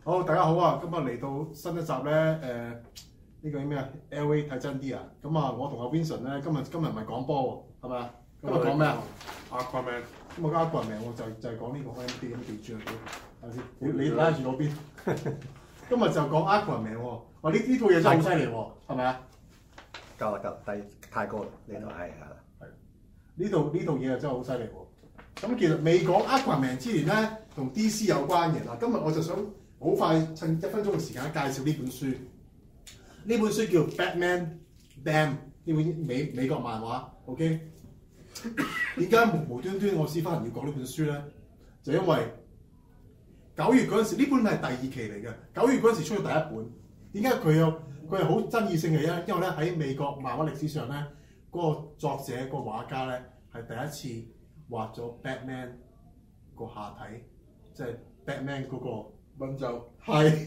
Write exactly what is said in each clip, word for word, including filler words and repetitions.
好，大家好啊！今日嚟到新一集咧，誒、呃、呢、個咩啊 ？L A 睇真啲啊！咁啊，我同阿 Vincent 咧，今日今日唔係講波喎，係咪啊？今日講咩啊 ？Aquaman。 今日講 Aquaman 喎，就就係講呢個 M D 咁記住啊！睇下先，你你拉住嗰邊。今日就講 Aquaman 喎，哇！呢呢套嘢真係好犀利喎，係咪啊？ 夠啦夠，低太高啦呢度係係啦。 係呢度呢套嘢啊真係好犀利喎！咁其實未講 Aquaman 之前咧，同 D C 有關嘅嗱，今日我就想好快趁一分鐘嘅時間介紹呢本書。呢本書叫 Batman Damned， 呢本美美國漫畫 ，OK？ 點解無無端端我先翻嚟要講呢本書咧？就因為九月嗰陣時，呢本係第二期嚟嘅。九月嗰陣時出咗第一本。點解佢有佢係好爭議性嘅咧？因為咧喺美國漫畫歷史上咧，嗰、那個作者、那個畫家咧係第一次畫咗 Batman 個下體，即係 Batman 嗰、那個。 溫州係，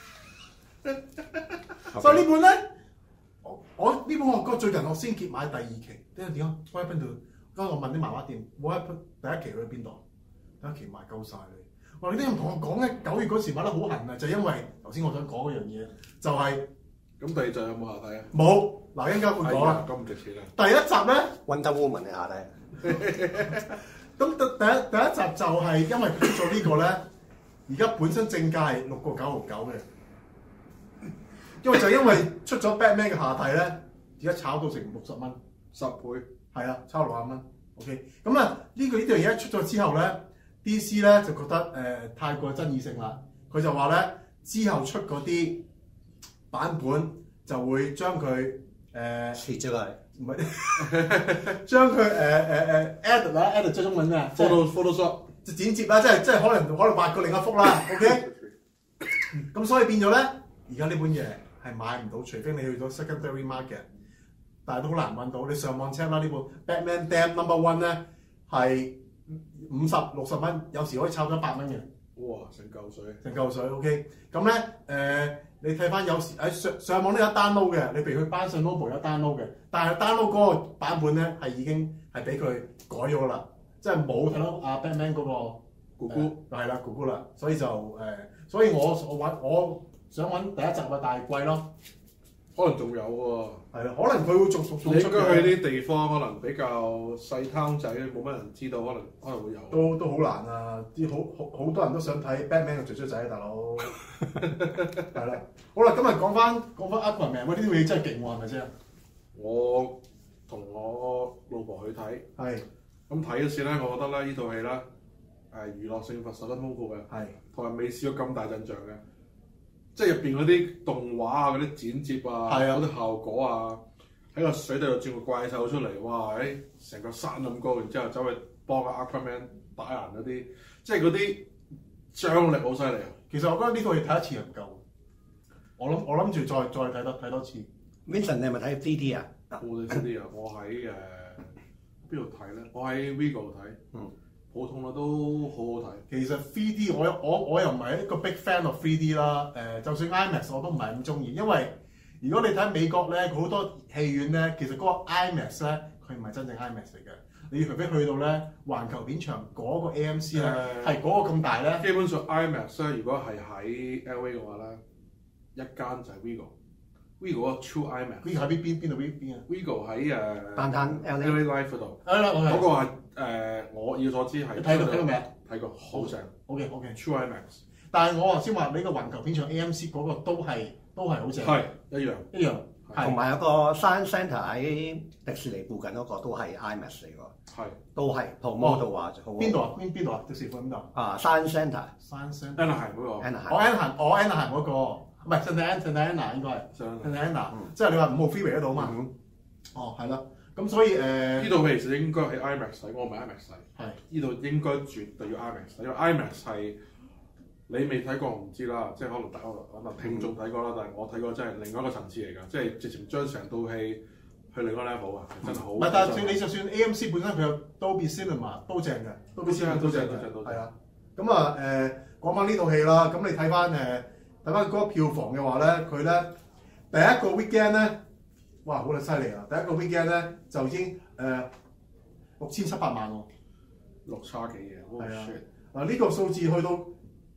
所以呢本咧，我我呢本我哥最近我先結買第二期，點解點解 What happened to？跟住我問啲漫畫店 What happened 第一期去邊度？第一期賣夠晒你。我話你啲人同我講咧，九月嗰時買得好痕啊，就因為頭先我想講嗰樣嘢，就係、是、 咁第二集有冇下體啊？ 冇，嗱一陣間會講啦。 咁唔值錢啊！ 第一集咧 Wonder Woman 嘅下底。 咁第第一第一集就係因為出咗呢個咧。而家本身正價係六個九毫九嘅，因為就因為出咗 Batman 嘅下體咧，而家炒到成六十蚊， 十倍， 係啊，炒六十蚊。OK， 咁啊呢個呢樣嘢出咗之後咧 ，D C 咧就覺得誒、呃、太過爭議性啦，佢就話咧之後出嗰啲版本就會將佢誒切咗佢， 唔係將佢誒誒誒 edit 啦 edit 即係中文咩 ？Photo Photoshop。 就剪接啦，即係即係可能可能畫過另一幅啦，OK？ 咁所以變咗咧，而家呢本嘢係買唔到，除非你去到 secondary market， 但係都好難揾到。你上網 check 啦，呢本 Batman Damned Number One 咧係五十六十蚊，有時可以炒咗一百蚊嘅。 哇！成嚿水， 成嚿水 OK。咁咧誒，你睇翻有時喺上上網都有 download 嘅，你譬如去班上 Noble 有 download 嘅，但係 download 嗰個版本咧係已經係俾佢改咗啦。即係冇睇到阿 Batman 嗰個姑姑， 係啦，姑姑啦，所以就誒、呃，所以我我揾我想揾第一集嘅大貴咯， 可能仲有喎。 係啦，可能佢會仲仲你應該去啲地方，可能比較細攤仔，冇乜人知道，可能可能會有。 都都好難啊！啲好好好多人都想睇 Batman 嘅雀雀仔啊，大佬。係啦，好啦，今日講翻講翻 Aquaman，喂，呢套嘢真係勁喎，係咪先？ 我同我老婆去睇。 係。 咁睇嗰時咧，我覺得咧呢套戲咧誒娛樂性十分豐富嘅， 係同埋未試過咁大陣仗嘅，即係入邊嗰啲動畫啊、嗰啲剪接啊、嗰啲效果啊，喺個水底度轉個怪獸出嚟，哇！誒成個山咁高，然之後走去幫個 Aquaman 打人嗰啲，即係嗰啲張力好犀利啊！ 其實我覺得呢套嘢睇一次唔夠，我諗我諗住再再睇多睇多次。 Vincent 你係咪睇 three D 啊？ 我哋 three D 啊，我喺誒。邊度睇咧？我喺 Vigo 睇，嗯，普通啦都好好睇。 其實 three D 我我我又唔係一個 big fan of three D 啦，誒、呃，就算 IMAX 我都唔係咁中意，因為如果你睇美國咧，好多戲院咧，其實嗰個 IMAX 咧，佢唔係真正 IMAX 嚟嘅。你除非去到咧環球片場嗰個 A M C 咧，係嗰、呃、個咁大咧。 基本上 IMAX 咧，如果係喺 L A 嘅話咧，一間就係 Vigo。Vigo 個 True IMAX，Vigo 喺邊邊邊度邊邊啊 ？Vigo 喺誒 Downtown L A Live 嗰度。 係啦， 嗰個係誒我以所知係。 你睇過睇過未啊？ 睇過，好正。 OK OK。 True IMAX。 但係我頭先話你個環球片場 A M C 嗰個都係都係好正。 係一樣一樣。 同埋有個 Science Centre 喺迪士尼附近嗰個都係 IMAX 嚟㗎。 係。 都係 promo 度話好。 邊度啊？邊邊度啊？迪士尼邊度？ 啊 Science Centre。 Science Centre。 Anaheim 嗰個。 Anaheim。我 Anaheim，我 Anaheim 嗰個。唔係 Santa Santa Ana 應該係 Santa Ana，即係你話五號 freeway 嗰度啊嘛。 嗯、 哦，係啦。咁所以誒， 呢套戲其實應該喺 IMAX 睇，我唔係 IMAX 睇。 係。 呢度應該絕對要 IMAX 睇，因為 IMAX 係你未睇過我唔知啦，即係可能大家可能聽眾睇過啦，但係我睇過真係另外一個層次嚟㗎，即係直情將成套戲去另一個 level 啊，真係好。唔係， 但係你就算 A M C 本身佢有 Dolby Cinema 都正嘅 ，Dolby Cinema 都正嘅，係啊。咁啊誒，講翻呢套戲啦，咁你睇翻誒。睇翻嗰個票房嘅話咧，佢咧第一個 weekend 咧，哇好犀利啊！第一個 weekend 咧就已經誒六千七百萬喎， 六叉幾嘢， 係啊！嗱呢個數字去到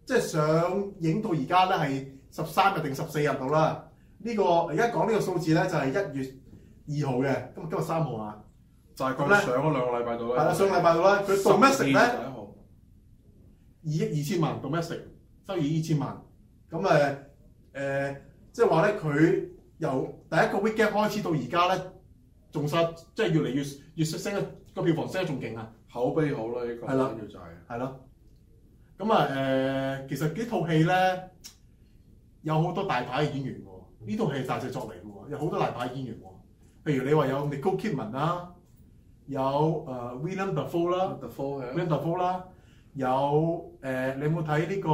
即係上映到而家咧係十三日定十四日度啦。呢、這個而家講呢個數字咧就係、是、一月二號嘅，今日今日三號啊。 大概上咗兩個禮拜度啦。 係啦，上個禮拜度啦，佢 domestic 咧二二億二千萬 domestic 收益二千萬。咁誒誒，即係話咧，佢由第一個 weekend 開始到而家咧，仲實即係越嚟越越升嘅個票房升得仲勁啊！ 口碑好啦，呢、這個緊要就係係咯。咁啊誒，其實呢套戲咧有好多大牌嘅演員喎，呢套戲大製作嚟嘅喎，有好多大牌演員喎。譬如你話有 Nicole Kidman 啦，有誒 William Dafoe 啦 ，William Dafoe 啦，有誒、呃、你有冇睇呢個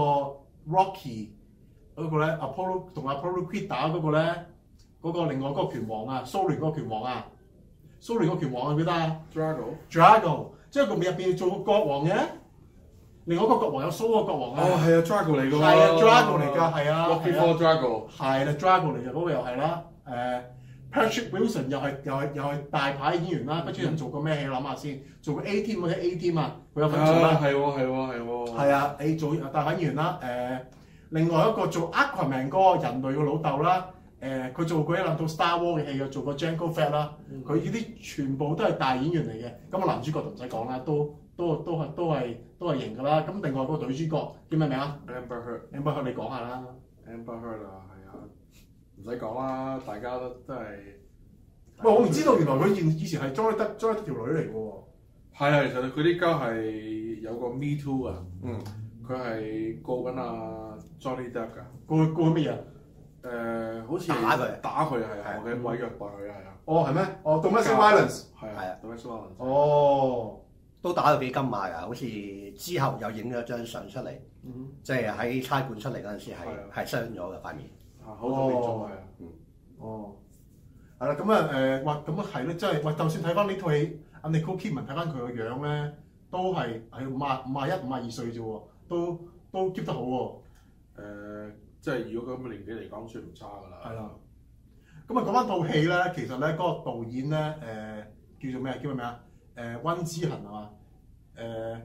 Rocky 嗰個咧 ？Apollo 同 Apollo Creed 打嗰個咧，嗰、那個另外嗰個拳王啊，蘇聯嗰個拳王啊，蘇聯嗰個拳王記唔記得啊 ？Drago，Drago， 即係個面入邊做個國王嘅。另外一個國王有蘇個國王啊。 哦，係啊 ，Drago 嚟㗎。 係啊 ，Drago 嚟㗎，係啊。 Rocky Four Drago。係啦 ，Drago 嚟㗎，嗰個又係啦。誒 ，Patrick Wilson 又係又係又係大牌演員啦。Patrick Wilson做過咩戲？諗下先，做過 A Team 或者 A Team 啊，佢有份做啦。 係喎，係喎，係喎。 係啊，你做大牌演員啦。誒，另外一個做 Aquaman 嗰個人類嘅老豆啦。誒，佢做過一兩套 Star Wars 嘅戲，又做過 Jango Fett 啦。佢呢啲全部都係大演員嚟嘅。咁個男主角就唔使講啦，都。都都係都係都係型㗎啦，咁另外個女主角叫咩名啊 ？Amber Heard。Amber Heard 你講下啦。 Amber Heard 啊，係啊，唔使講啦，大家都都係。 喂，我唔知道原來佢以以前係 Johnny Depp Johnny Depp條女嚟㗎喎。 係啊，其實佢呢家係有個 Me Too 啊。 嗯。 佢係告緊阿 Johnny Depp 㗎。 告告乜嘢？ 誒，好似打佢， 打佢係啊，嘅毀虐待佢係啊。 哦，係咩？哦 ，domestic violence。 係啊，domestic violence。 哦。 都打到幾金馬㗎，好似之後又影咗張相出嚟， 嗯、 即係喺差館出嚟嗰陣時係係傷咗嘅塊面。 啊，好多年咗係啊。 嗯。 哦。係啦，咁啊誒，哇，咁啊係咧，即係喂，就算睇翻呢套戲，阿 Nicole Kidman 睇翻佢個樣咧，都係係五啊五啊一五啊二歲啫喎，都都 keep 得好喎。誒、 呃，即係如果咁嘅年紀嚟講，算唔差㗎啦。 係啦。咁啊講翻套戲咧，其實咧嗰、那個導演咧誒、呃、叫做咩？叫咩名啊？誒温之恒係嘛？誒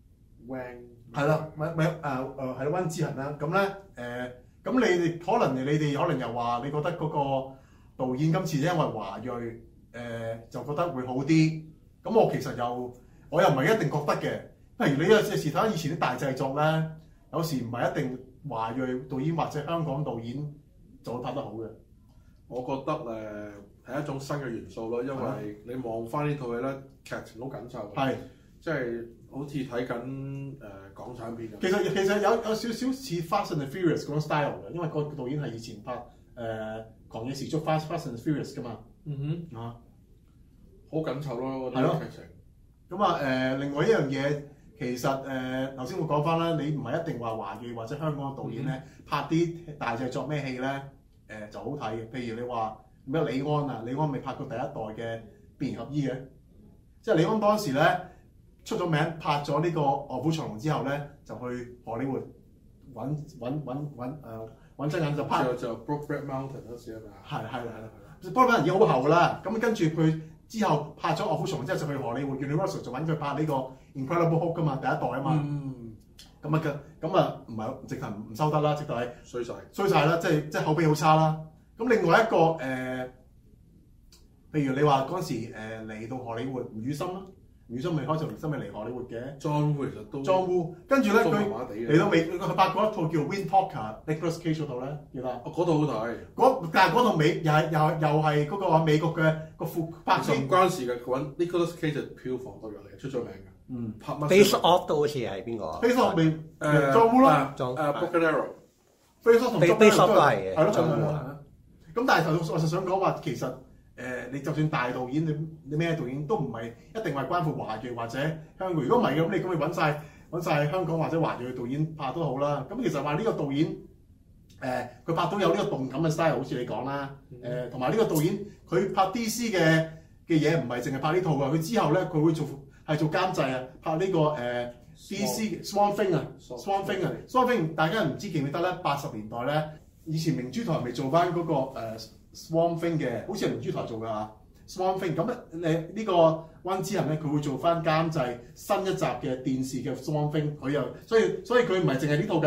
Wang 係啦，咪咪誒誒係啦，温之恒啦。咁咧誒，咁你哋可能你哋可能又話，你覺得嗰個導演今次因為華裔誒、呃、就覺得會好啲。咁我其實又我又唔係一定覺得嘅。譬如你有時睇下以前啲大製作咧，有時唔係一定華裔導演或者香港導演就會拍得好嘅。 我覺得誒係、呃、一種新嘅元素咯，因為你望翻呢套戲咧，劇情好緊湊，係即係好似睇緊誒港產片咁。其實其實有有少少似 Fast and Furious 嗰種 style 嘅，因為個導演係以前拍誒、呃《狂野時速》Fast Fast and Furious 噶嘛。 嗯哼，啊，好緊湊咯， 係咯劇情。 咁啊誒，另外一樣嘢，其實誒頭先我講翻啦，你唔係一定話華裔或者香港嘅導演咧、嗯、拍啲大製作咩戲咧？誒、呃、就好睇嘅，譬如你話咩李安啊，李安未拍過第一代嘅變形俠醫嘅，即係李安當時咧出咗名，拍咗呢個臥虎藏龍之後咧，就去荷里活揾揾揾揾誒揾真人就拍就就 Brokeback Mountain 嗰時係咪啊？係係啦係啦係啦 Brokeback 已經好後啦，咁跟住佢之後拍咗臥虎藏龍之後就去荷里活 Universal 就揾佢拍呢個 Incredible Hulk 噶嘛，第一代啊嘛。嗯咁啊嘅，咁啊唔係直頭唔收得啦，直頭係衰晒， 衰晒啦，即係即係口碑好差啦。咁另外一個誒、呃，譬如你話嗰陣時誒嚟、呃、到荷里活吳宇森啦，吳宇森未開就吳宇森未嚟荷里活嘅。 John Woo 其實都 John Woo，跟住咧佢嚟到美，佢拍過一套叫 Wind Talker，Nicolas Cage 嗰套咧，記得？ 哦，嗰套好睇。 嗰但係嗰套美又係又係又係嗰個美國嘅個副拍攝。唔關事嘅，佢揾 Nicolas Cage 就票房代表嚟，出咗名嘅。 嗯， 拍乜 Face Off 都好似係邊個啊 ？Face Off 咪誒 John Woo 咯， 誒 Broken Arrow。Face Off 同 Face Off 都係嘅， 係咯 John Woo。咁但係就我就想講話，其實誒、呃、你就算大導演，你你咩導演都唔係一定係關乎華裔或者香港。如果唔係咁，你咁你揾晒揾曬香港或者華裔嘅導演拍都好啦。咁其實話呢個導演誒佢、呃、拍到有呢個動感嘅 style，好似你講啦。誒同埋呢個導演佢拍 D C 嘅嘅嘢唔係淨係拍呢套㗎，佢之後咧佢會做係做監製啊，拍呢、這個誒、呃、D C Swamp Thing 啊 ，Swamp Thing 啊 ，Swamp Thing 大家唔知記唔記得咧？八十年代咧。以前明珠台未做翻嗰、那個誒、呃、Swamp Thing 嘅，好似係明珠台做㗎嚇 Swamp Thing。咁咧誒呢個温之恒咧，佢會做翻監製新一集嘅電視嘅 Swamp Thing。佢又所以所以佢唔係淨係呢套㗎，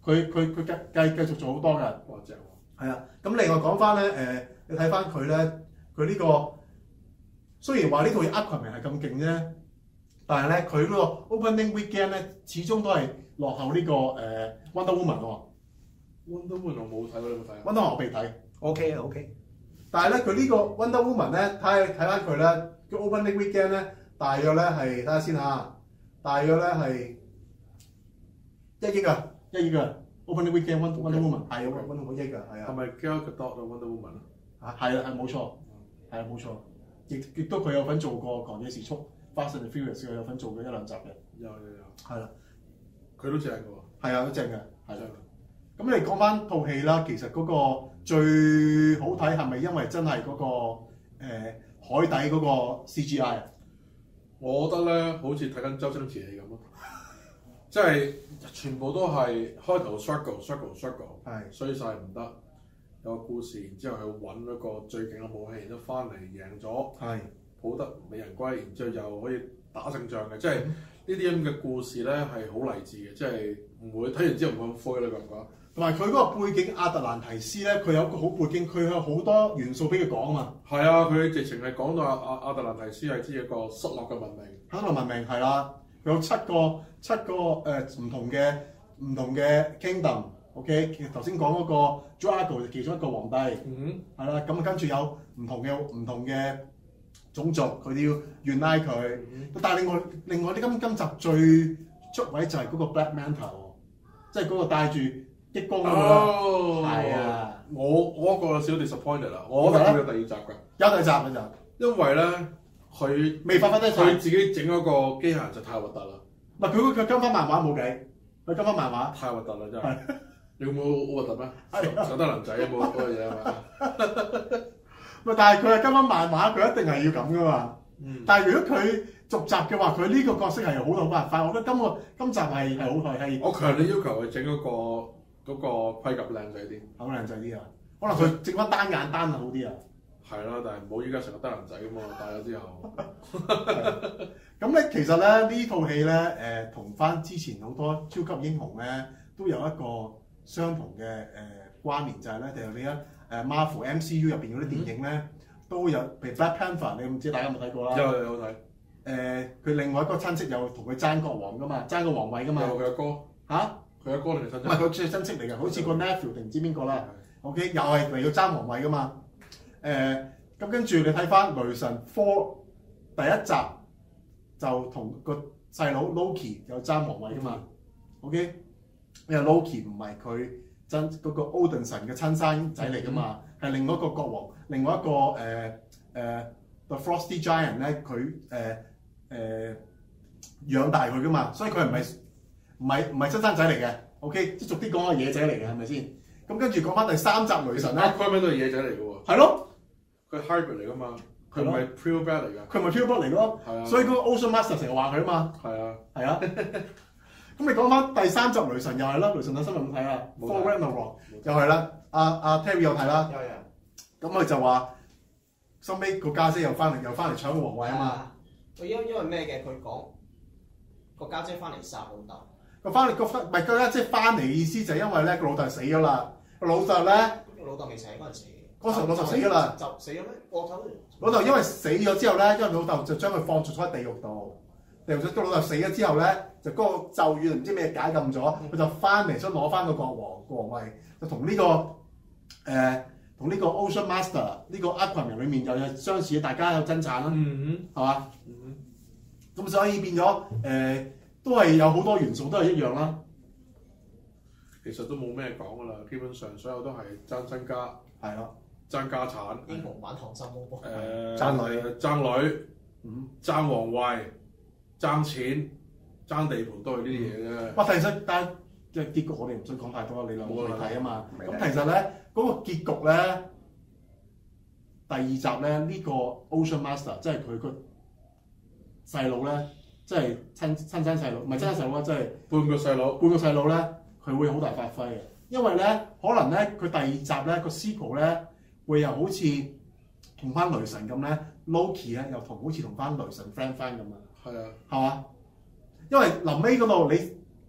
佢佢佢繼繼繼續做好多㗎。 哇正喎！ 係啊，咁另外講翻咧誒，你睇翻佢咧，佢呢個雖然話呢套 Aquaman 係咁勁啫，但係咧佢嗰個 opening weekend 咧，始終都係落後呢、這個誒、呃、Wonder Woman 喎。 Wonder Woman 我冇睇過，你有冇睇啊 Wonder Woman 我未睇。 OK OK， 但係咧佢呢個 Wonder Woman 咧，睇睇翻佢咧，個 opening weekend 咧，大約咧係睇下先嚇，大約咧係一億啊，一億啊 opening weekend Wonder Wonder Woman 係 Wonder Woman 一億啊，係啊。 係咪 Gal Gadot 啊 Wonder Woman 啊？ 啊，係啦，係冇錯，係啊冇錯，亦亦都佢有份做過《狂野時速》Fast and Furious，佢有份做過一兩集嘅。 有有有。 係啦， 佢都正嘅喎。 係啊，都正嘅，係啦。 正。 咁你講翻套戲啦，其實嗰個最好睇係咪因為真係嗰、嗰個、呃、海底嗰個 C G I 啊？ 我覺得咧，好似睇緊周星馳戲咁咯，即係全部都係開頭 struggle struggle struggle， 係衰晒唔得，有個故事，然之後去揾嗰個最勁嘅武器，然之後翻嚟贏咗， 係抱得美人歸，然之後又可以打勝仗嘅，即係呢啲咁嘅故事咧係好勵志嘅，即係唔會睇完之後唔會咁灰啦，覺唔覺？ 同埋佢嗰個背景亞特蘭提斯咧，佢有個好背景，佢有好多元素俾佢講啊嘛。 係啊，佢直情係講到阿阿亞特蘭提斯係知一個失落嘅文明。 克洛文明係啦，佢有七個七個誒唔、呃、同嘅唔同嘅 kingdom。OK， 其實頭先講嗰個 Drago 其中一個皇帝， 嗯係啦，咁跟住有唔同嘅唔同嘅種族，佢哋要 unite 佢。 嗯、 但係另外另外啲今今集最出位就係嗰個 Black Manta 喎，即係嗰個帶住激光嗰個啦。 哦， 係啊， 我我嗰個有少 disappointed 啦，我覺得會有第二集㗎。 有第二集嘅就， 因為咧佢未發揮得晒佢自己整嗰個機械人就太核突啦， 唔係佢佢跟翻漫畫冇計，佢跟翻漫畫。 太核突啦真係。你有冇好核突咩？手得男仔有冇嗰個嘢係嘛？ 咪但係佢係跟翻漫畫，佢一定係要咁噶嘛。 嗯。 但係如果佢續集嘅話，佢呢個角色係好到冇人快。我覺得今個今集係係好睇係。 我強烈要求佢整嗰個嗰個盔甲靚仔啲， 好靚仔啲啊！可能佢整翻單眼單好啲啊。 係啦，但係唔好依家成個得男仔咁嘛，戴咗之後。 咁咧，其實咧呢套戲咧，誒同翻之前好多超級英雄咧都有一個相同嘅誒關聯，就係咧，就係你一誒 Marvel M C U 入邊嗰啲電影咧，嗯、都有，譬如 Black Panther，你唔知大家有冇睇過啦？ 有有睇。 誒，佢另外一個親戚有同佢爭國王噶嘛，爭個皇位噶嘛。 有佢阿哥。嚇？佢阿哥定係親戚？ 唔係佢係親戚嚟嘅，好似個 nephew 定唔知邊個啦。OK，又係嚟到爭皇位噶嘛。誒，咁跟住你睇翻雷神 Four 第一集就同個細佬 Loki 有爭皇位噶嘛。OK。因為 Loki 唔係佢真嗰個 Odin 神嘅親生仔嚟噶嘛，係、嗯、另外一個國王，另外一個誒誒、呃呃、The Frosty Giant 咧，佢誒誒養大佢噶嘛，所以佢唔係唔係唔係親生仔嚟嘅 ，OK，即係俗啲講係野仔嚟嘅，係咪先？咁跟住講翻第三集雷神咧 Aquaman 都係野仔嚟嘅喎。 係咯， 佢 hybrid 嚟噶嘛，佢唔係 pure blood 嚟㗎。 佢唔係 pure blood 嚟咯， 係啊， 所以嗰個 Ocean Master 成日話佢啊嘛。 係啊， 係啊。咁你講翻第三集雷神又係啦，雷神有新聞有冇睇啊 ？Thor Ragnarok 又係啦，阿阿 Terry 有睇啦。 有有。 咁佢就話，收尾個家姐又翻嚟，又翻嚟搶個皇位啊嘛。 佢因因為咩嘅？佢講個家姐翻嚟殺老豆。 個翻嚟個翻唔係個家姐翻嚟嘅意思就係因為咧個老豆死咗啦，個老豆咧老豆未死嗰陣時。 嗰時老豆死咗啦。 就死咗咩？我睇老豆因為死咗之後咧，因為老豆就將佢放逐咗喺地獄度。地獄咗，個老豆死咗之後咧，就嗰個咒語唔知咩解禁咗，佢就翻嚟想攞翻個國王個皇位，就同呢、這個誒同呢個 Ocean Master 呢個 Aquaman 裏面又有相似，大家有爭產啦， 嗯係嘛？ 嗯咁所以變咗誒、呃，都係有好多元素都係一樣啦。 其實都冇咩講噶啦，基本上所有都係爭身家， 係咯， 爭家產， 英雄版溏心風暴。 誒爭女爭女， 嗯， 爭皇位。爭錢、爭地盤都係呢啲嘢啫。 哇！其實但係嘅結局我哋唔想講太多，你兩個去睇啊嘛。咁其實咧嗰、那個結局咧，第二集咧呢、這個 Ocean Master 即係佢個細佬咧，即係親親生細佬，唔係親生細佬啊，即係半個細佬， 半個細佬咧，佢會好大發揮嘅。因為咧可能咧佢第二集咧個 sequel 咧會又好似同翻雷神咁咧 ，Loki 咧又同好似同翻雷神 friend 翻咁啊。 係啊， 係嘛？因為臨尾嗰度你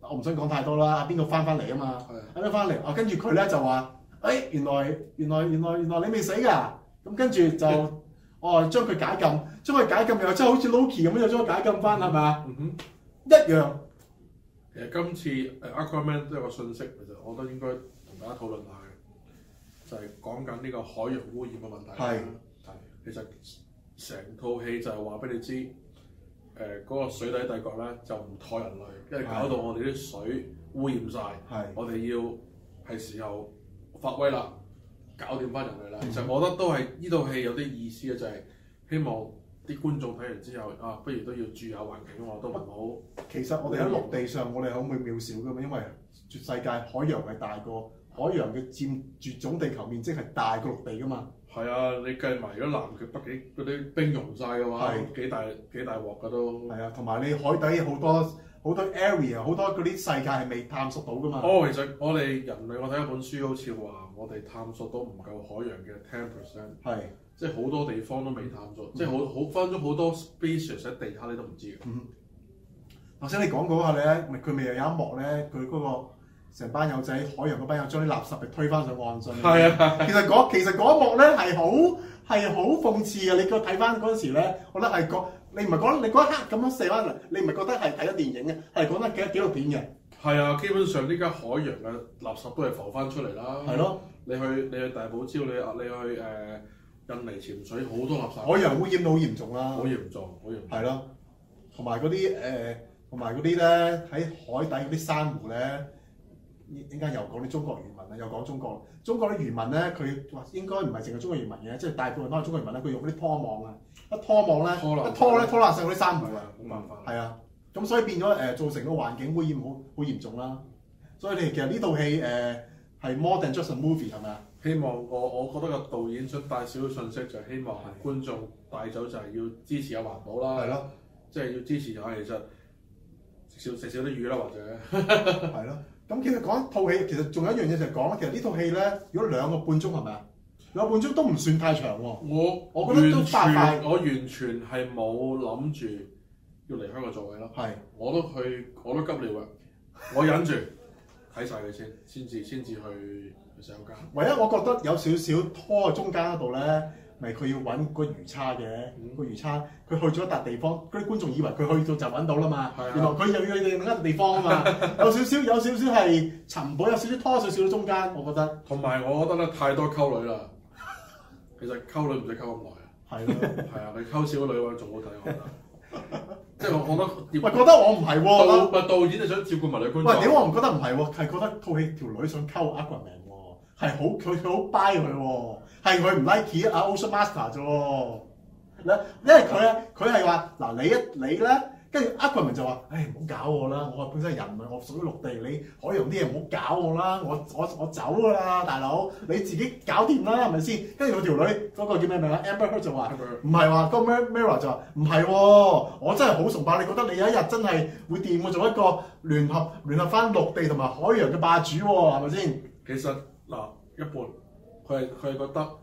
我唔想講太多啦，邊個翻翻嚟啊嘛， 係邊個翻嚟？啊跟住佢咧就話，誒、哎、原來原來原來原來你未死㗎，咁跟住就哦將佢解禁，將佢解禁又真係好似 Loki 咁樣又將佢解禁翻係咪啊？ 嗯哼， 一樣。 其實今次誒 Aquaman 都有個信息，其實我覺得應該同大家討論下嘅，就係講緊呢個海洋污染嘅問題。 係係，其實成套戲就係話俾你知，誒、呃、嗰、那個水底帝國咧就唔妥人類，因為搞到我哋啲水污染晒。 係， 我哋要係時候發威啦，搞掂翻人類啦。 嗯、 其實我覺得都係呢套戲有啲意思嘅，就係、是、希望啲觀眾睇完之後啊，不如都要注意下環境喎，都唔好。 其實我哋喺陸地上，我哋可唔可以渺小㗎嘛？因為全世界海洋係大過海洋嘅佔絕總地球面積係大過陸地㗎嘛。 係啊，你計埋如果南極、北極嗰啲冰融晒嘅話， 係幾大幾大鑊㗎都。 係啊，同埋你海底好多好多 area， 好多嗰啲世界係未探索到㗎嘛。 哦，其實我哋人類，我睇一本書好似話，我哋探索到唔夠海洋嘅 ten percent。 係。 即係好多地方都未探索，嗯、即係好好分咗好多 species 喺地下你都唔知嘅。 嗯。頭先你講嗰下咧，咪佢咪又有一幕咧，佢嗰、嗰個成班友仔海洋嗰班友將啲垃圾咪推翻上岸上。係啊。其實嗰其實嗰一幕咧係好係好諷刺嘅。你個睇翻嗰陣時咧，我覺得係講你唔係講你嗰一刻咁樣射翻嚟，你唔係覺得係睇咗電影嘅，係講得幾紀錄片嘅。 係啊，基本上呢家海洋嘅垃圾都係浮翻出嚟啦。 係咯。 你去你去大堡礁，你你去誒。呃印尼潛水好多垃圾， 海洋污染到好嚴重啦， 好嚴重，好嚴重。 係咯，同埋嗰啲誒，同埋嗰啲咧喺海底嗰啲珊瑚咧，應該又講啲中國漁民啦，又講中國。中國啲漁民咧，佢話應該唔係淨係中國漁民嘅，即係大部分都係中國漁民咧。佢用嗰啲拖網啊，一拖網咧，一拖咧拖爛晒嗰啲珊瑚啊， 冇辦法。 係啊，咁所以變咗誒、呃，造成個環境污染好好嚴重啦。所以你其實呢套戲誒係 more than just a movie 係咪啊？ 希望我我覺得個導演想帶少少信息，就係希望觀眾帶走就係要支持下環保啦， 係咯， 即係要支持下其實食少食少啲魚啦，或者係咯。咁其實講套戲，其實仲有一樣嘢就係講，其實呢套戲咧，如果兩個半鐘係咪啊？兩個半鐘都唔算太長喎。 我我覺得都快快， 我完全係冇諗住要離開個座位咯。 係， 我都去，我都急尿嘅，我忍住睇晒佢先，先至先至去。 唯一我覺得有少少拖喺中間嗰度咧，咪佢要揾個魚叉嘅，嗯、個魚叉佢去咗一笪地方，嗰啲觀眾以為佢去到就揾到啦嘛， 啊、 原來佢又要去另一個地方啊嘛，有少少有少少係尋寶，有少少拖少少中間，我覺得。同埋我覺得咧太多溝女啦，其實溝女唔使溝咁耐啊。 係咯， 係啊，你溝少女嘅話仲好睇，我覺得。即係我覺得， 喂，覺得我唔係喎， 導咪導演係想照顧埋女觀眾。 喂，點我唔覺得唔係喎，係覺得套戲條女想溝 Aquaman 喎，係好佢佢好 buy 佢喎，係佢唔 like 阿 Ocean Master 啫喎。咧，因為佢咧，佢係話嗱你一你咧，跟住 Aquaman 就話，唉唔好搞我啦，我本身係人類，我屬於陸地，你海洋啲嘢唔好搞我啦，我我我走㗎啦，大佬，你自己搞掂啦，係咪先？跟住佢條女嗰、嗰個叫咩名啊 Amber Heard 就話，唔係話個 Mera 就話唔係喎，我真係好崇拜你，覺得你有一日真係會掂我做一個聯合聯合翻陸地同埋海洋嘅霸主喎，係咪先？ 其實嗱一半，佢係佢係覺得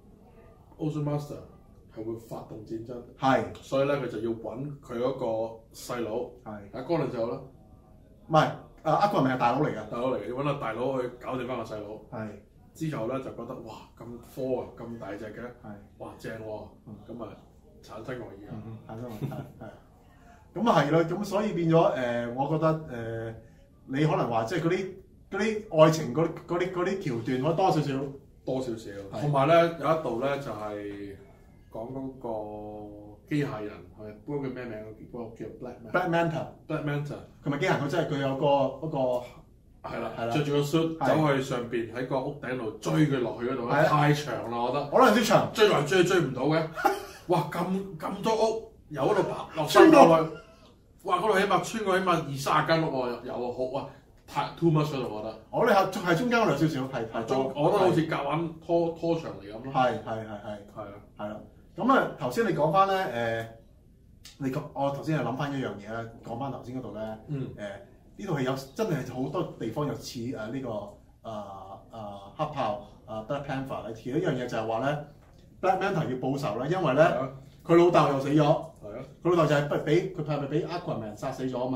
Ocean Master 係會發動戰爭， 係， 所以咧佢就要揾佢嗰個細佬，係阿哥倫就啦， 唔係，阿 Aquaman 係大佬嚟㗎， 大佬嚟嘅，要揾阿大佬去搞掂翻個細佬， 係， 之後咧就覺得哇咁科啊咁大隻嘅， 係， 哇正喎，咁啊產生惡意啊， 產生惡意係，咁啊係咯，咁所以變咗誒、呃，我覺得誒、呃，你可能話即係嗰啲嗰啲愛情嗰嗰啲嗰啲橋段可以多少少， 多少少，同埋咧有一度咧就係、是。講嗰個機械人係咪？嗰個叫咩名？嗰個叫 Black Black Manta。 Black Manta。 佢咪機械人？佢真係佢有個嗰個係啦，係啦，著住個 suit 走去上邊喺個屋頂度追佢落去嗰度咧，太長啦，我覺得。 可能有啲長， 追來追追唔到嘅。哇！咁咁多屋，由嗰度爬落山落去，哇！嗰度起碼穿過起碼二三十間屋喎，有啊好哇！太 too much 啦，我覺得。 我哋係係中間嗰兩少少，係係中，我覺得好似夾硬拖拖長嚟咁咯。 係係係係係啊，係啦。咁啊，頭先你講翻咧，誒，你我頭先係諗翻一樣嘢咧，講翻頭先嗰度咧，誒呢套戲有真係好多地方有似誒呢個誒誒黑豹誒 Black Panther 咧，其中一樣嘢就係話咧 Black Manta 要報仇咧，因為咧佢老豆又死咗，佢老豆就係俾佢係咪俾 Aquaman 殺死咗啊嘛，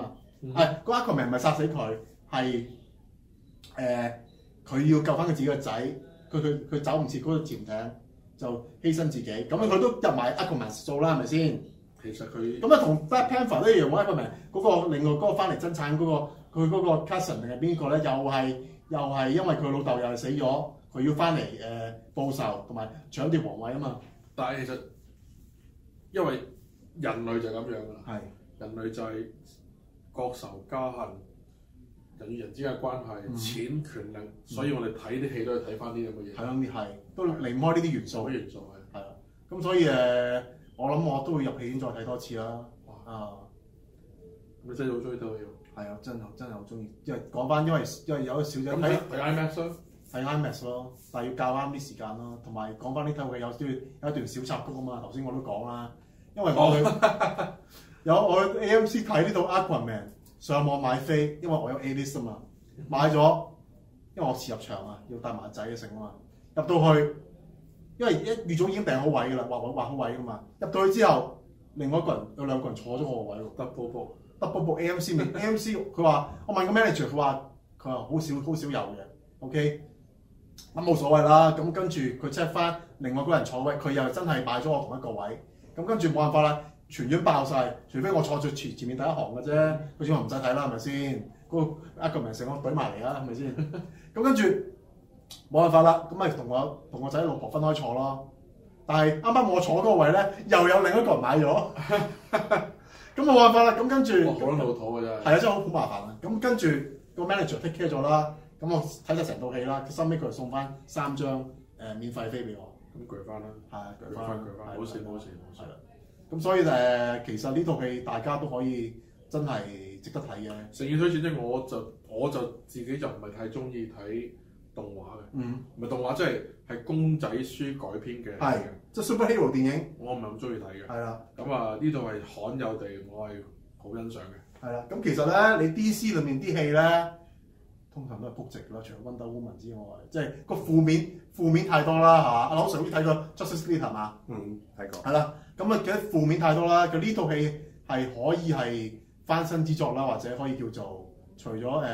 係個 Aquaman 唔係殺死佢，係誒佢要救翻佢自己個仔，佢佢佢走唔切嗰個潛艇就犧牲自己，咁佢都入埋 Aquaman 數啦，係咪先？ 其實佢咁啊同 Black Panther 都一樣喎 Aquaman 嗰個另外嗰個翻嚟增產嗰、嗰個佢嗰個 cousin 定係邊個咧？又係又係因為佢老豆又係死咗，佢要翻嚟誒報仇同埋搶奪皇位啊嘛。 但係其實因為人類就係咁樣噶啦， 係人類就係國仇家恨，人與人之間嘅關係、 嗯、 錢權力，所以我哋睇啲戲都係睇翻啲咁嘅嘢。 係咯，係都離唔開呢啲元素。 啲元素係。 係啊，咁所以誒，我諗我都會入戲院再睇多次啦。啊， 你真係好中意套戲喎！ 係啊，真係真係好中意，因為講翻，因為因為有個小姐咁睇睇 IMAX 咯， 睇 IMAX 咯，但係要校啱啲時間咯，同埋講翻呢套戲有啲有一段小插曲啊嘛。頭先我都講啦，因為我去、哦、有我去 A M C 睇呢套 Aquaman， 上網買飛，因為我有 A-list 啊嘛，買咗，因為我遲入場啊，要帶埋仔嘅成啊嘛，入到去，因為一預早已經訂好位㗎啦，畫畫畫好位㗎嘛，入到去之後，另外一個人有兩個人坐咗我個位喎 double book double book A M C 面 A M C 佢話我問個 manager， 佢話佢話好少好少有嘅 ，OK， 咁冇所謂啦。咁跟住佢 check 翻另外嗰個人坐位，佢又真係買咗我同一個位。咁跟住冇辦法啦，全院爆晒，除非我坐最前前面第一行嘅啫。佢先話唔使睇啦，係咪先？嗰、那個 Aquaman 成個懟埋嚟啦，係咪先？咁跟住冇辦法啦，咁咪同我同我仔老婆分開坐咯。但係啱啱我坐嗰個位咧，又有另一個人買咗。咁冇辦法啦，咁跟住好撚老土嘅真係。 係啊，真係好好麻煩啊！咁跟住個 manager take care 咗啦，咁我睇晒成套戲啦，收尾佢就送翻三張誒、呃、免費飛俾我。 咁舉翻啦， 係啊， 舉翻舉翻，冇事冇事冇事。 咁所以誒、呃，其實呢套戲大家都可以真係值得睇嘅。 誠意推薦啫，我就我就自己就唔係太中意睇動畫嘅。 嗯， 唔係動畫，即係係公仔書改編嘅。 係，即係 superhero 電影。 我唔係咁中意睇嘅。 係啦。 咁啊，呢度係罕有地，我係好欣賞嘅。 係啦。咁其實咧，你 D C 裏面啲戲咧，通常都係撲直啦，除咗 Wonder Woman 之外，即係個負面負面太多啦嚇。阿劉 Sir 好似睇過 Justice League 係嘛？ 嗯，睇過。 係啦。咁啊，嘅負面太多啦。佢呢套戲係可以係翻身之作啦，或者可以叫做除咗誒誒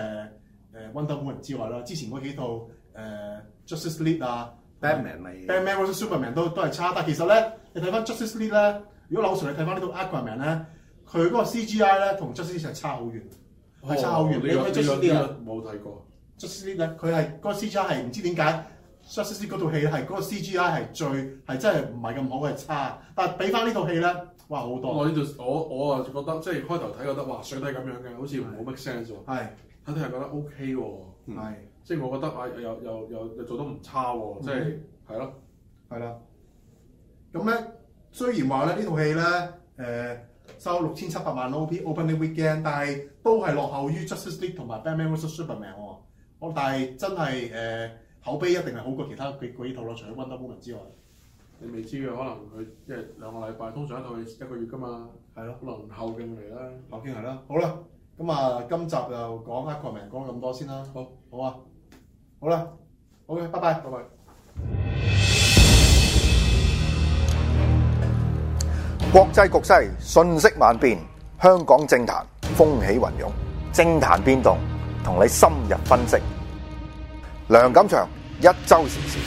Wonder Woman 之外啦，之前嗰幾套誒、呃、Justice League 啊 Batman 咪 Batman versus Superman 都都係差。但其實咧，你睇翻 Justice League 咧，如果劉 Sir 你睇翻呢套 Aquaman 咧，佢嗰個 C G I 咧同 Justice League 係差好遠，係、哦、差好遠。 呢、 你睇 Justice League 啊？ 冇睇過。 Justice League 咧，佢係嗰個 C G I 係唔知點解 Justice League 嗰套戲係嗰個 C G I 係最係真係唔係咁好，係差。但係比翻呢套戲咧，哇好多。 我呢度我我啊覺得即係開頭睇覺得哇水底咁樣嘅，好似冇 make sense 喎。 係睇睇係覺得 OK 喎。 係、嗯， 即係我覺得啊又又又又做得唔差喎，即係係咯， 係啦。咁咧雖然話咧呢套戲咧誒、呃、收六千七百萬 O P opening weekend， 但係都係落後於 Justice League 同埋 Batman versus Superman 喎。我但係真係誒、呃、口碑一定係好過其他幾幾套咯，除咗 Wonder Woman 之外。 你未知嘅，可能佢即係兩個禮拜，通常一套戲一個月㗎嘛。係咯，可能後勁嚟啦。 後勁係啦。好啦，咁啊，今集就講 Aquaman 講咁多先啦。好，好啊，好啦，好嘅，拜拜，拜拜。 國際局勢瞬息萬變，香港政壇風起雲湧，政壇變動同你深入分析。梁錦祥一周時事。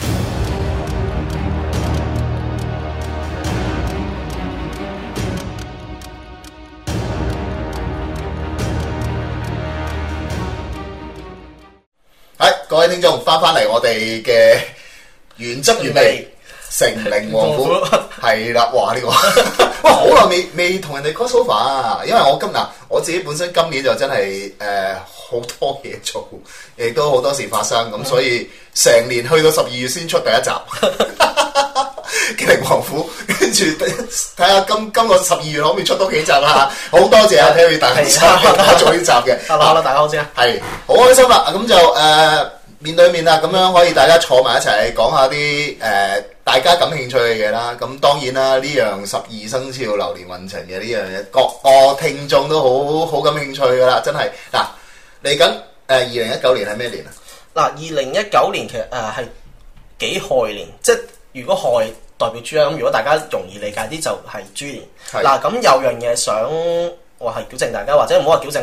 各位聽眾，翻返嚟我哋嘅原汁原味成靈王府係啦，哇呢、這個哇好耐未未同人哋 crossover 啊！因為我今嗱我自己本身今年就真係誒好多嘢做，亦都好多事發生，咁所以成年去到十二月先出第一集嘅靈王府，跟住睇下今今個十二月可唔可以出多幾集啦？好多謝阿 Terry 大先生打做呢集嘅。 Hello， 大家好先， 係好開心啦！咁就誒。呃面對面啦，咁樣可以大家坐埋一齊講下啲誒、呃、大家感興趣嘅嘢啦。咁當然啦，呢樣十二生肖流年運程嘅呢樣嘢，各個聽眾都好好感興趣噶啦，真係嗱嚟緊誒二零一九年係咩年啊？ 嗱，二零一九年其實誒係己亥年，即係如果亥代表豬啦，咁如果大家容易理解啲就係豬年。嗱，咁有樣嘢想我係矯正大家，或者唔好話矯正啦。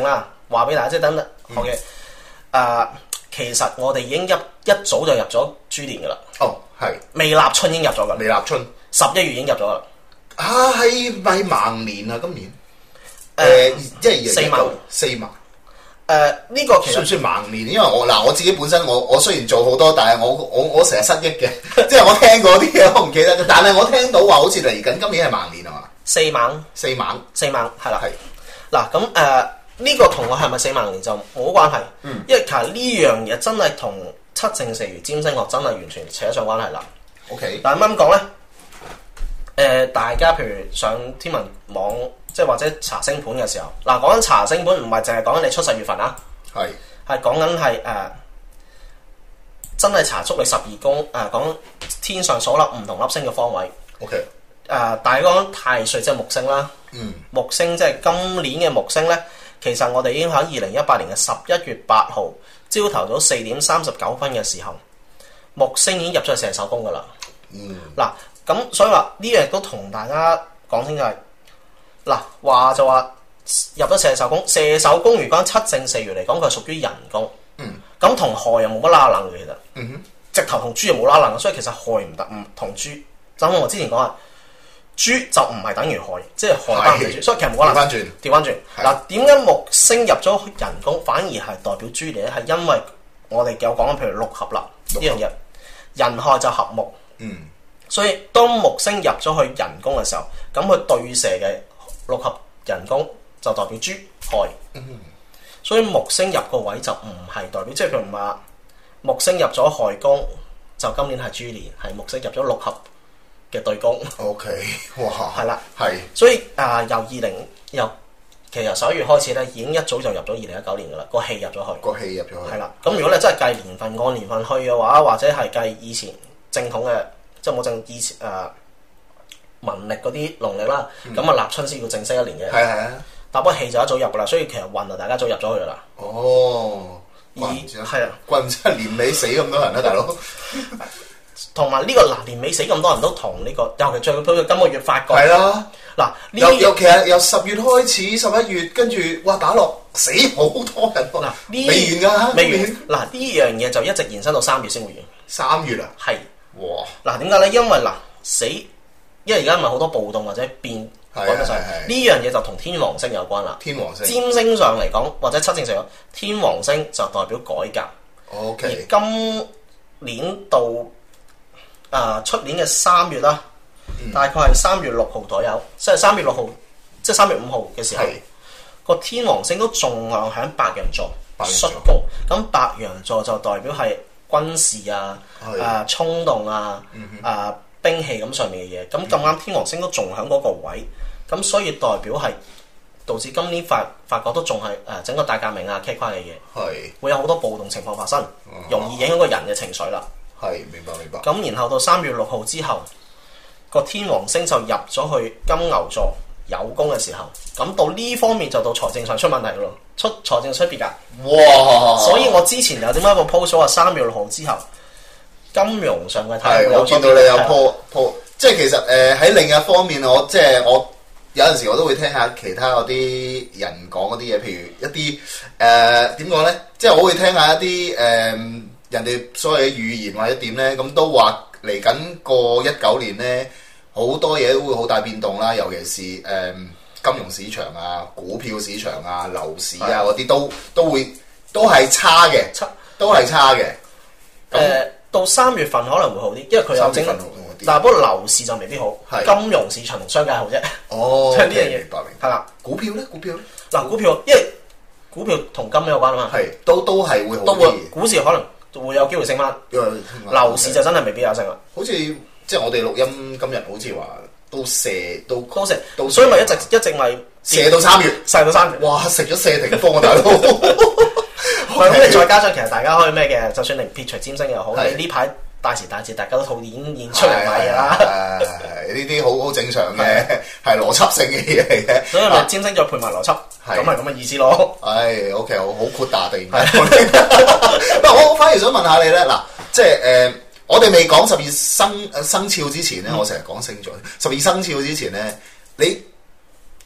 話俾大家，即係等學嘅誒，其實我哋已經一一早就入咗豬年噶啦。 哦，係未立春已經入咗噶， 未立春， 十一月已經入咗啦。 啊，係咪盲年啊？今年誒，即係四盲四盲。 誒呢個其實算唔算盲年？因為我嗱我自己本身我我雖然做好多，但係我我我成日失憶嘅，即係我聽過啲嘢我唔記得，但係我聽到話好似嚟緊今年係盲年係嘛？ 四盲四盲四盲係啦。 係嗱咁誒呢個同我係咪四盲年就冇關係， 嗯、 因為其實呢樣嘢真係同七正四餘占星學真係完全扯上關係啦。 OK， 但係啱啱講咧，誒大家譬如上天文網。即係或者查星盤嘅時候，嗱講緊查星盤唔係淨係講緊你出世月份啊， 係係講緊係誒真係查足你十二宮誒講天上所粒唔同粒星嘅方位。 OK 誒、呃，大家講太歲即係木星啦， 嗯， 木星即係今年嘅木星咧，其實我哋已經喺二零一八年嘅十一月八號朝頭早四點三十九分嘅時候，木星已經入咗去射手宮噶啦。 嗯， 嗱咁所以話呢樣都同大家講清楚係。嗱話就話入咗射手宮，射手宮如果七正四餘嚟講，佢係屬於人宮。 嗯， 咁同亥又冇乜拉冷嘅，其實。 嗯哼， 直頭同豬又冇拉冷，所以其實亥唔得，唔同豬。就我之前講啊，豬就唔係等於亥，即係亥包唔係豬，所以其實冇可能。調翻轉，調翻轉。嗱，點解木星入咗人宮，反而係代表豬嚟咧？係因為我哋有講，譬如六合啦呢樣嘢，人亥就合木。 嗯， 所以當木星入咗去人宮嘅時候，咁佢對射嘅。六合人宮就代表豬亥，嗯、所以木星入個位就唔係代表，即係佢唔話木星入咗亥宮就今年係豬年，係木星入咗六合嘅對宮。 O、okay, K， 哇， 係啦， 係， 所以啊、呃，由二零由其實由十一月開始咧，已經一早就入咗二零一九年噶啦，個氣入咗去， 個氣入咗去， 係啦。咁如果你真係計年份按年份去嘅話，或者係計以前正統嘅，即係冇正以前誒。呃民曆嗰啲農曆啦，咁啊、嗯、立春先要正式一年嘅。係啊係啊，但不過氣就一早入噶啦，所以其實運啊大家早入咗去噶啦。 哦， 而係啊， 怪唔知係年尾死咁多人啦，大佬。 同埋呢個嗱年尾死咁多人都同呢、這個，尤其最佢今個月發覺。 係啦， 嗱尤尤其係由十月開始，十一月跟住哇打落死好多人。嗱呢未完㗎，未完。嗱呢樣嘢就一直延伸到三月先會完。 三月啊？ 係。 哇！ 嗱點解咧？因為嗱死。因為而家咪好多暴動或者變改得晒，呢樣嘢就同天王星有關啦。 天王星占星上嚟講，或者七正四講，天王星就代表改革。 O K。 而今年到啊出年嘅三月啦，嗯、大概係三月六號左右，即係三月六號，即係三月五號嘅時候，個是天王星都仲向響白羊座率宮。咁白羊座就代表係軍事啊、是啊衝動啊、嗯、哼啊。兵器咁上面嘅嘢，咁咁啱天王星都仲喺嗰個位，咁所以代表係導致今年法法國都仲係誒整個大革命啊、K 跨嘅嘢，係是會有好多暴動情況發生，嗯、容易影響個人嘅情緒啦。 係明白明白。 咁然後到三月六號之後，個天王星就入咗去金牛座有宮嘅時候，咁到呢方面就到財政上出問題咯，出財政出別㗎。哇！所以我之前有點解個 post 話三月六號之後。金融上嘅態度， 我見到你有 po po，即係其實誒喺、呃、另一方面，我即係我有陣時我都會聽下其他嗰啲人講嗰啲嘢，譬如一啲誒點講咧，即係我會聽下一啲誒、呃、人哋所謂嘅語言或者點咧，咁都話嚟緊個一九年咧，好多嘢都會好大變動啦，尤其是誒、呃、金融市場啊、股票市場啊、樓市啊嗰啲都都會都係差嘅，都係差嘅，誒。 到三月份可能會好啲，因為佢有整，但係不過樓市就未必好，是金融市場同商界好啫。 哦， 即係呢樣嘢， 明白明係啦。 股票咧，股票咧， 嗱股票，因為股票同金有關啊嘛， 係都都係會好啲。 都會股市可能會有機會升翻，樓市就真係未必有升啦。 好似即係我哋錄音今日好似話都射都都射，所以咪一直一直咪射到三月， 射到三月。 哇！食咗射霆風啊，大佬！ 咁你再加上其實大家可以咩嘅，就算你撇除占星又好，你呢排大時大節大家都套現現出嚟買嘢啦。 呢啲好好正常嘅，係邏輯性嘅嘢嚟嘅。 所以你占星再配埋邏輯，咁係咁嘅意思咯。 唉 ，OK，好好闊大地。不過我反而想問下你咧，嗱，即係誒，我哋未講十二生誒生肖之前咧，我成日講星座。十二生肖之前咧，你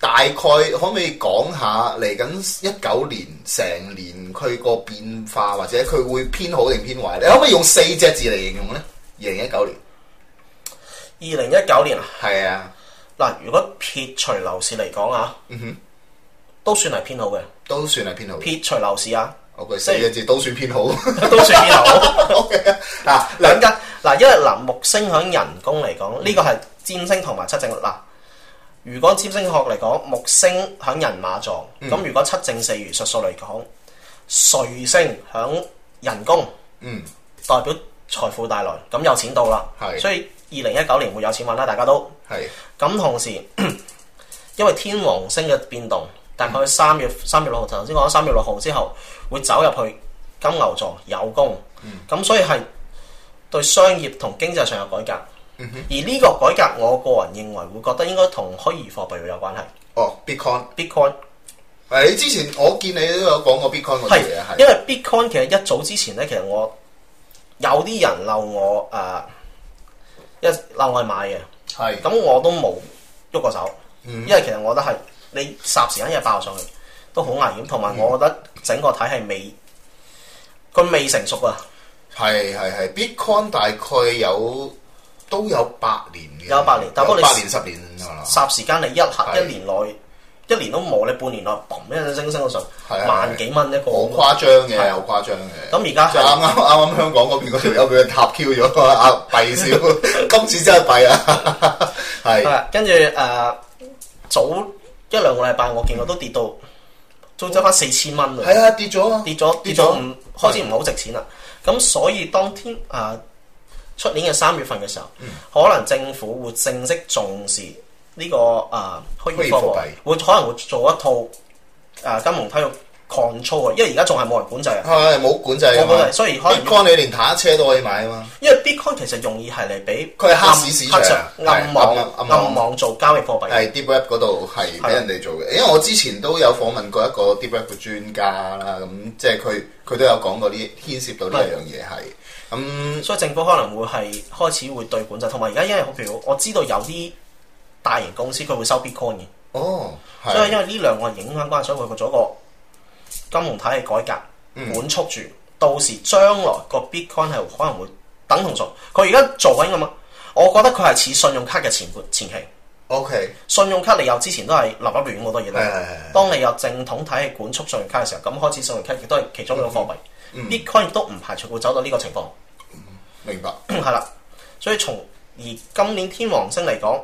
大概可唔可以講下嚟緊一九年成年佢個變化，或者佢會偏好定偏壞？你可唔可以用四隻字嚟形容咧？二零一九年， 二零一九年啊， 係啊， 嗱，如果撇除樓市嚟講啊， 嗯哼， 都算係偏好嘅， 都算係偏好。 撇除樓市啊， 我句四隻字都算偏好， 都算偏好。 O K 嗱兩間嗱，因為嗱木星響人工嚟講，呢、這個係占星同埋七正嗱。如果占星學嚟講，木星響人馬座，咁、嗯、如果七正四餘術數嚟講，歲星響人工， 嗯， 代表財富帶來，咁有錢到啦， 係， 所以二零一九年會有錢揾啦，大家都係。 咁同時，因為天王星嘅變動，大概三月三月六號頭先講，三月六號之後會走入去金牛座有功，咁、嗯、所以係對商業同經濟上有改革。嗯、而呢個改革，我個人認為會覺得應該同虛擬貨幣會有關係。 哦 ，Bitcoin，Bitcoin， Bitcoin 誒，你之前我見你都有講過 Bitcoin 嗰啲嘢，係因為 Bitcoin 其實一早之前咧，其實我有啲人鬧我誒，一、呃、鬧我係買嘅，係咁我都冇喐過手，嗯、因為其實我覺得係你霎時間一日爆上去都好危險，同埋我覺得整個體系未佢未成熟啊。係係係 Bitcoin 大概有。都有八年嘅， 有八年，但不過你八年十年霎時間你一下一年內一年都冇，你半年內嘣一聲升升到上萬幾蚊一個， 好誇張嘅，好誇張嘅。 咁而家就啱啱啱啱香港嗰邊嗰條友俾佢塔 Q 咗啊，弊少，今次真係弊啊！係跟住誒早一兩個禮拜，我見過都跌到都執翻四千蚊啦。 係啊，跌咗， 跌咗跌咗唔開始唔係好值錢啦。咁所以當天誒。出年嘅三月份嘅時候，嗯、可能政府會正式重視呢、這個誒虛擬貨幣，會可能會做一套誒、呃、金融體育 control 啊，因為而家仲係冇人管制啊， 係冇管制啊嘛， 所以可能 Bitcoin 你連坦克車都可以買啊嘛， 因為 Bitcoin 其實容易係嚟俾佢係黑市市場暗網暗網，網做交易貨幣， 係 Deep Web 嗰度係俾人哋做嘅，因為我之前都有訪問過一個 Deep Web 嘅專家啦，咁即係佢佢都有講過啲牽涉到呢一樣嘢係。咁、嗯、 所以政府可能會係開始會對管制，同埋而家因為譬如我知道有啲大型公司佢會收 Bitcoin 嘅， 哦， 所以因為呢兩個影響關係，所以佢做咗個金融體系改革， 嗯、 管束住，到時將來個 Bitcoin 係可能會等同數。佢而家做緊咁啊，我覺得佢係似信用卡嘅前半前期。 OK， 信用卡你有之前都係立立亂好多嘢啦。當你有正統體系管束信用卡嘅時候，咁開始信用卡亦都係其中一個貨幣。嗯、Bitcoin 亦都唔排除會走到呢個情況。 明白， 係啦，所以從而今年天王星嚟講，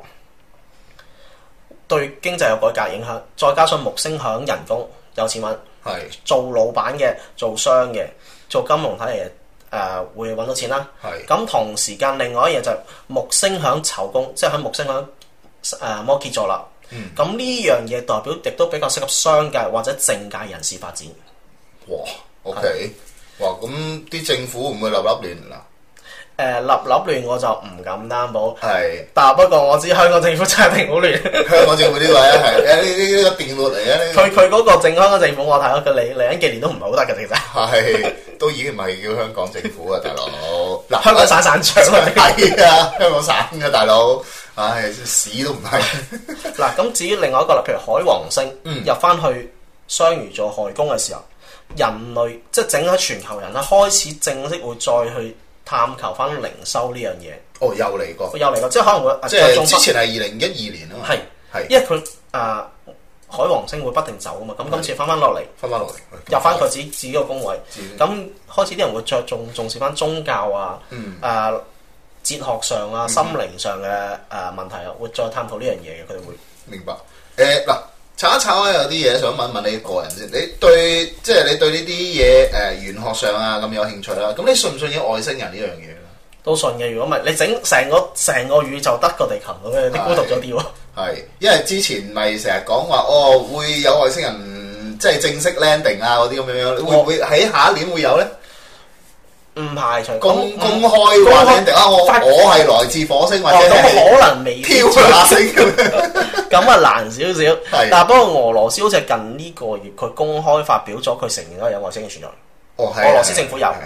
對經濟有改革影響，再加上木星響人工有錢揾， 係做老闆嘅、做商嘅、做金融體系嘅，誒、呃、會揾到錢啦。 係咁同時間，另外一樣就係木星響囚宮，即係喺木星響誒摩羯座啦。咁呢、嗯、樣嘢代表亦都比較適合商界或者政界人士發展。 哇 ，OK，哇，咁啲政府會唔會立立亂嗱？ 誒、呃、立立亂我就唔敢擔保， 係是， 但係不過我知香港政府真係一定好亂。 香港政府呢個咧係誒呢呢呢個定律嚟嘅。佢佢嗰個政香港政府我睇咗佢嚟嚟緊幾年都唔係好得嘅，其實係都已經唔係叫香港政府啊，大佬。嗱， 香港散散場係啊，香港散嘅大佬，唉屎都唔係。 嗱，咁至於另外一個啦，譬如海王星、嗯、入翻去雙魚座亥宮嘅時候，人類即係整體全球人啦，開始正式會再去探求翻靈修呢樣嘢。 哦，又嚟過， 又嚟過，即係可能會即係之前係二零一二年啊嘛。係係， 因為佢啊、呃、海王星會不停走啊嘛，咁今次翻翻落嚟， 翻翻落嚟入翻佢自己自己個宮位，咁開始啲人會着重重視翻宗教啊，誒、 嗯呃、哲學上啊、心靈上嘅誒問題啊，會再探討呢樣嘢嘅，佢哋會明白。誒嗱。炒一炒啊！有啲嘢想問問你個人先，你對即係你對呢啲嘢誒玄學上啊咁有興趣啦。咁你信唔信有外星人呢樣嘢咧？ 都信嘅。如果唔係，你整成個成個宇宙得個地球咁樣，啲孤獨咗啲喎。 係，因為之前咪成日講話哦，會有外星人即係正式 landing 啊嗰啲咁樣樣，會唔會喺下一年會有咧？唔排除公公開話 landing 啊！我我係來自火星或者係可能未飄下星咁樣。 咁啊難少少，但係不過俄羅斯好似近呢個月佢公開發表咗佢承認咗有外星嘅存在。 哦，係。 俄羅斯政府有，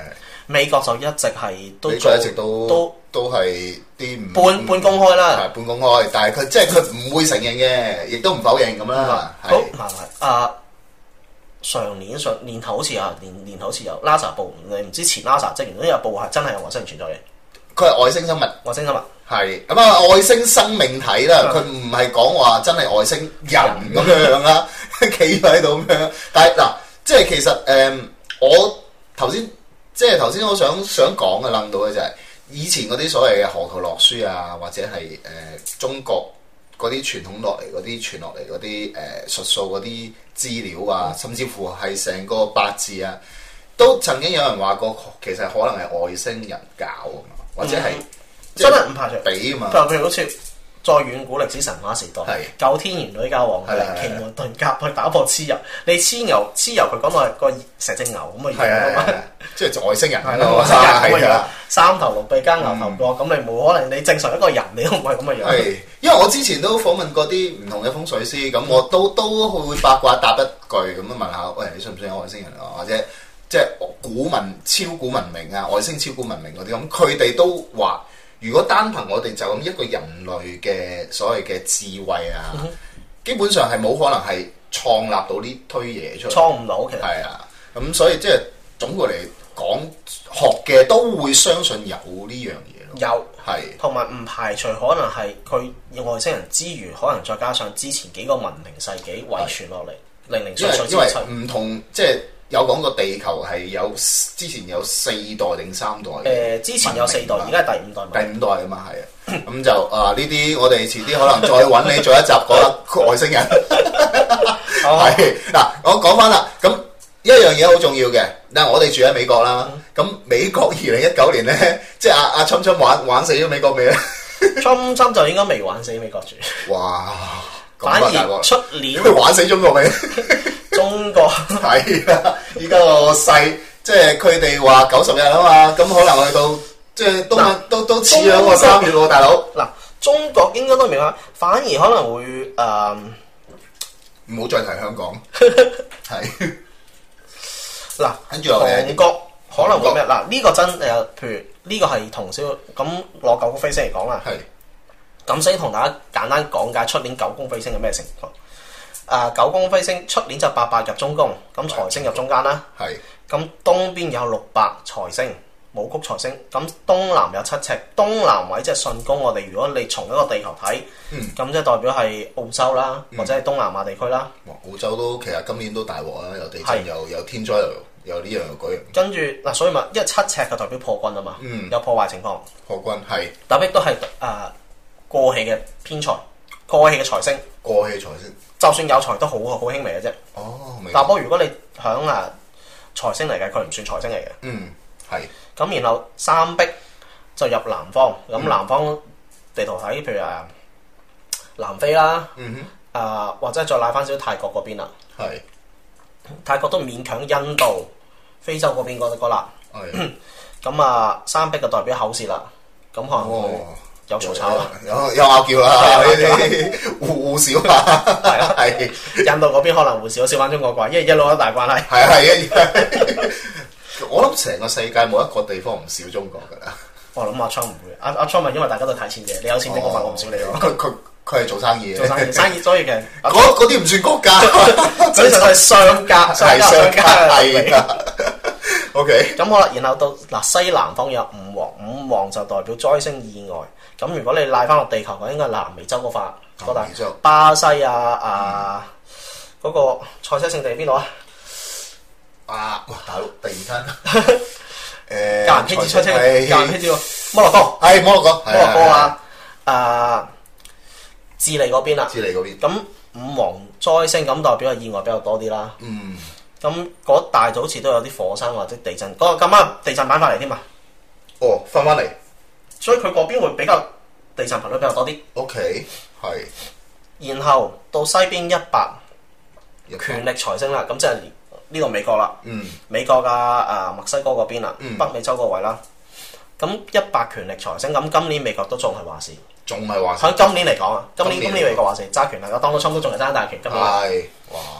美國就一直係都美做國一直都都都係啲唔半半公開啦， 係半公開，但係佢即係佢唔會承認嘅，亦都唔否認咁啦。 好，唔係唔係啊！上年上年頭好似啊，年年頭好似有 NASA 報，你唔知前 NASA 職員都有報係真係有外星人存在嘅。 佢係外星生物， 外星生物係咁啊！外星生命體啦，佢唔係講話真係外星人咁樣樣啦，企喺度咁樣。但係嗱，即係其實誒、嗯，我頭先即係頭先我想想講嘅諗到嘅就係、是、以前嗰啲所謂嘅河圖洛書啊，或者係誒、呃、中國嗰啲傳統落嚟嗰啲傳落嚟嗰啲誒術數嗰啲資料啊，甚至乎係成個八字啊，都曾經有人話過，其實可能係外星人教啊嘛，或者係、嗯、 真係唔排除俾啊嘛。 譬如好似再遠古歷史神話時代， 係救天然女教皇係奇門遁甲去打破蚩尤，你蚩尤蚩尤佢講到係個成隻牛咁嘅樣啊嘛， 即係外星人係咯，外星人咁嘅樣， 啊三頭六臂加牛頭角，咁、嗯、你冇可能你正常一個人你都唔係咁嘅樣。 係，因為我之前都訪問過啲唔同嘅風水師，咁我都都會八卦答一句咁樣問下，喂，你信唔信有外星人啊？或者即係古文超古文明啊，外星超古文明嗰啲咁，佢哋都話。如果單憑我哋就咁一個人類嘅所謂嘅智慧啊，嗯、基本上係冇可能係創立到呢堆嘢出嚟， 創唔到其實係啊，咁所以即係總括嚟講，學嘅都會相信有呢樣嘢咯。 有係， 同埋唔排除可能係佢外星人之餘，可能再加上之前幾個文明世紀遺傳落嚟，零零碎碎之類。 唔同即係。有講過地球係有之前有四代定三代？誒、 呃，之前有四代，而家係第五代。 第五代啊嘛，係啊。咁就啊呢啲，我哋遲啲可能再揾你做一集講外星人。係嗱，我講翻啦。咁一樣嘢好重要嘅，嗱，我哋住喺美國啦。咁、嗯、美國二零一九年咧，即係阿阿侵侵玩玩死咗美國未咧？ 侵侵就應該未玩死美國住。 哇！ 反而出年玩死中國未？ 中國係啊！依家個勢，即係佢哋話九十日啊嘛，咁可能去到即係都都都似兩個三月喎，大佬。嗱， 中國應該都明白，反而可能會誒，唔、呃、 好再提香港。係嗱，跟住韓國可能會咩？嗱，呢、這個真誒，譬如呢個係同小咁攞九宮飛星嚟講啦。係。咁先同大家簡單講解出年九宮飛星係咩情況。啊、呃，九宮飛星出年就八白入中宮，咁財星入中間啦。係。咁東邊有六白財星，武曲財星。咁東南有七赤，東南位即係巽宮。我哋如果你從一個地球睇，咁、嗯、即係代表係澳洲啦，嗯、或者係東南亞地區啦。 澳洲都其實今年都大禍啦，有地震，又有天災，又有呢樣又嗰樣。跟住嗱，所以咪因為七赤就代表破軍啊嘛，嗯、有破壞情況。 破軍係。 特別都係啊。呃過氣嘅偏財，過氣嘅財星， 過氣財星， 就算有財都好好輕微嘅啫。 哦，明白。 但不過如果你響啊財星嚟嘅，佢唔算財星嚟嘅。 嗯，係。 咁然後三碧就入南方，咁、嗯、南方地圖睇，譬如啊南非啦，嗯哼，啊、呃、或者再拉翻少泰國嗰邊啦。係。泰國都勉強印度、非洲嗰邊嗰個啦。係。咁啊三碧就代表口舌啦，咁可能會。哦有嘈吵啦， 有有拗撬啦，呢啲互少啊，係啊，係。 印度嗰邊可能會少少翻中國啩，因為一路一大關係。 係啊係啊，我諗成個世界冇一個地方唔少中國㗎啦。 我諗阿昌唔會，阿阿昌咪因為大家都睇錢嘅，你有錢俾我問我唔少你咯。 佢佢佢係做生意嘅， 做生意生意所以嘅。 嗰嗰啲唔算國家， 實際係商家， 係商家係啊。O K， 咁好啦，然後到嗱西南方有五黃，五黃就代表災星意外。咁如果你賴翻落地球嘅，應該係南美洲嗰塊嗰大巴西啊啊嗰、嗯那個賽車聖地邊度啊？ 啊！哇！大佬突然間誒， 格蘭披治賽車，格蘭披治喎，摩洛哥係摩洛哥， 摩洛哥啊！啊，智利嗰邊啦， 智利嗰邊。 咁五黃災星咁代表係意外比較多啲啦。嗯。咁嗰大就好似都有啲火山或者地震，嗰個咁啱地震板翻嚟添啊！ 哦，翻翻嚟。 所以佢嗰邊會比較地震頻率比較多啲。 O K，係。然後到西邊一白權力財星啦，咁即係呢個美國啦。嗯。美國啊啊墨西哥嗰邊啦，嗯、北美洲嗰位啦。咁一白權力財星，咁今年美國都仲係話事。 仲係話事。 喺今年嚟講啊，今年今年美國話事揸權力，當到衝都仲係揸大權。今年。係。哇！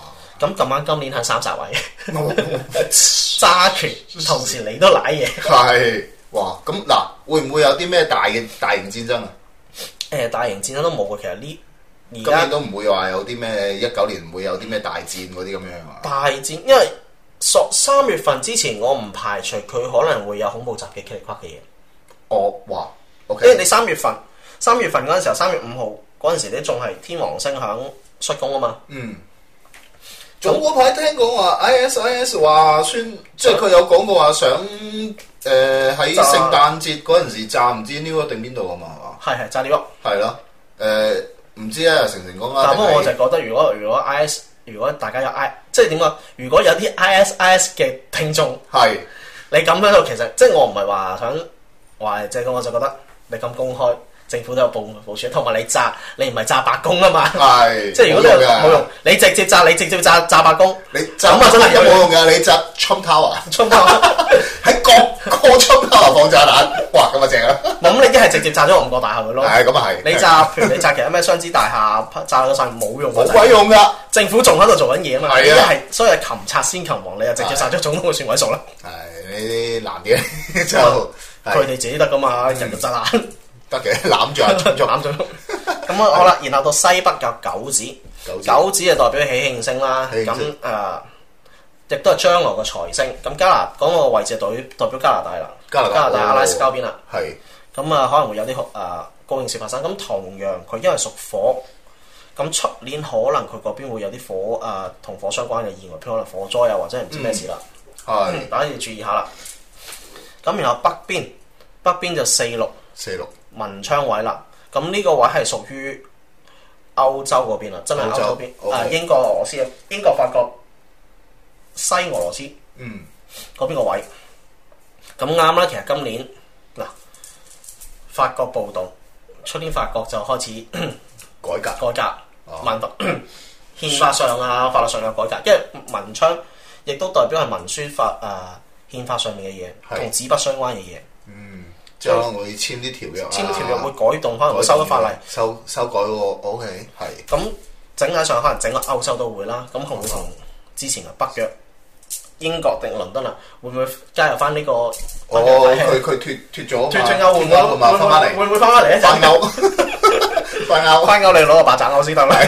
咁咁啱今年係三十位，揸權同時你都舐嘢。 係，哇！咁嗱，會唔會有啲咩大嘅大型戰爭啊？ 誒，大型戰爭都冇嘅，其實呢而今家年都唔會話有啲咩一九年唔會有啲咩大戰嗰啲咁樣啊？ 大戰，因為索三月份之前，我唔排除佢可能會有恐怖襲擊、奇離夸嘅嘢。 哦，哇因為 ！OK， 你三月份，三月份嗰陣時候，三月五號嗰陣時，你仲係天王星響率宮啊嘛。 嗯。早嗰排聽講話 I S I S 話宣，即係佢有講過話想誒喺聖誕節嗰陣時炸唔知 New York 定邊度啊嘛，係嘛？ 係係炸呢個。 係咯，誒唔知啊，成成講啦。 但不過我就覺得，如果如果 I S 如果大家有 I 即係點講？如果有啲 I S I S 嘅聽眾， 係你咁喺度，其實即係我唔係話想話即係我就覺得你咁公開。政府都有部部署，同埋你炸，你唔係炸白宮啊嘛？ 係， 即係如果你冇用，你直接炸，你直接炸炸白宮， 你咁啊真係有冇用㗎？你炸 Trump Tower， Trump Tower 喺各個 Trump Tower 放炸彈，哇咁啊正啊！ 咁你一係直接炸咗五個大廈佢咯。 係咁啊係。 你炸，譬如你炸其他咩雙子大廈，炸咗上冇用， 冇鬼用㗎。 政府仲喺度做緊嘢啊嘛。 係啊， 係所以係擒賊先擒王，你就直接殺咗總統嘅選委數啦。 係呢啲難啲就佢哋自己得㗎嘛，人就炸爛。 得嘅，攬住啊， 攬住。咁啊好啦，然後到西北有九子，九子就代表喜慶星啦。咁誒，亦都係將來嘅財星。咁加拿嗰個位置代代表加拿大啦， 加拿大加拿大阿拉斯加邊啦。 係。 咁啊，可能會有啲誒高應事發生。咁同樣佢因為屬火，咁出年可能佢嗰邊會有啲火誒同火相關嘅意外，譬如可能火災啊，或者唔知咩事啦。 係。 大家要注意下啦。咁然後北邊，北邊就四六。 四六。 文昌位啦，咁呢個位係屬於歐洲嗰邊啦，真係歐洲邊，啊英國、俄羅斯、英國、法國、西俄羅斯， 嗯， 嗰邊個位，咁啱啦。其實今年嗱，法國暴動，出年法國就開始改革， 改革，民法憲法上啊，法律上有改革，因為文昌亦都代表係文書法啊，憲法上面嘅嘢，同紙筆相關嘅嘢。 嗯。即係可能會簽啲條約， 簽啲條約會改動，可能會修咗法例， 修修改喎。O K，係。 咁整體上可能整個歐洲都會啦。咁會唔會同之前嘅北約、英國定倫敦啊，會唔會加入翻呢個？哦， 佢佢脱脱咗， 脱脱歐會唔會翻翻嚟？ 會唔會翻翻嚟咧？ 翻歐，翻歐， 翻歐你攞個八爪歐先得啦。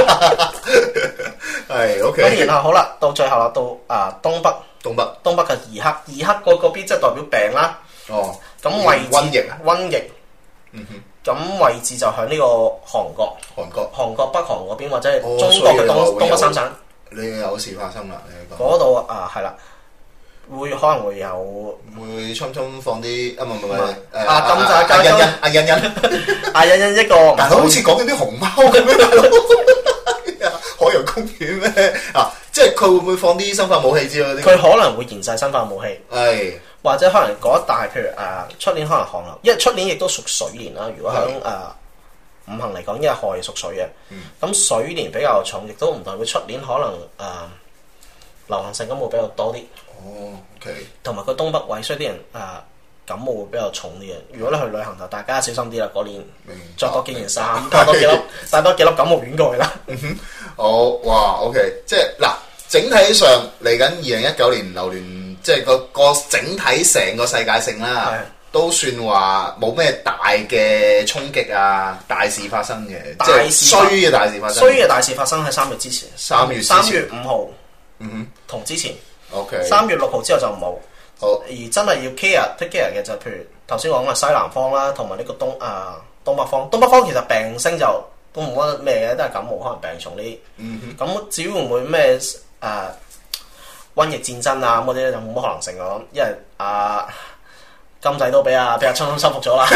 係 O K。 咁然後好啦，到最後啦，到啊東北， 東北， 東北嘅二黑，二黑嗰嗰邊即係代表病啦。 哦。 咁位置瘟疫啊， 瘟疫， 嗯哼， 咁位置就喺呢個韓國， 韓國， 韓國北韓嗰邊或者係中國嘅東東北三省， 你有事發生啦，你嗰度啊係啦，會可能會有會匆匆放啲啊唔唔唔誒啊咁就阿欣欣阿欣欣阿欣欣一個， 大佬好似講緊啲熊貓咁樣，大佬海洋公園咩啊？即係佢會唔會放啲生化武器之類啲？ 佢可能會研製生化武器， 係。 或者可能嗰一帶，譬如誒出、呃、年可能寒流，因為出年亦都屬水年啦。如果喺誒、呃、五行嚟講，因為亥屬水嘅，咁、嗯、水年比較重，亦都唔代表出年可能誒、呃、流行性感冒比較多啲。 哦 ，OK。同埋佢東北位，所以啲人誒、呃、感冒會比較重啲嘅。如果你去旅行就大家小心啲啦，嗰年着多幾件衫，帶多幾粒帶多幾粒感冒丸過去啦。 嗯哼，好哇 ，OK， 即係嗱，整體上嚟緊二零一九年流年。即係個個整體成個世界性啦，都算話冇咩大嘅衝擊啊，大事發生嘅，即係衰嘅大事發生。 衰嘅大事發生喺三月之前， 三月三月五號， 嗯哼， 同之前。 OK。 三月六號之後就冇。 好。 而真係要 care take care 嘅就譬如頭先講嘅西南方啦，同埋呢個東啊東北方。東北方其實病徵就都冇乜咩嘅，都係感冒可能病重啲。 嗯哼。 咁至於會唔會咩誒？瘟疫戰爭啊，咁嗰啲就冇乜可能性咯，因為啊金仔都俾阿俾阿春春收復咗啦，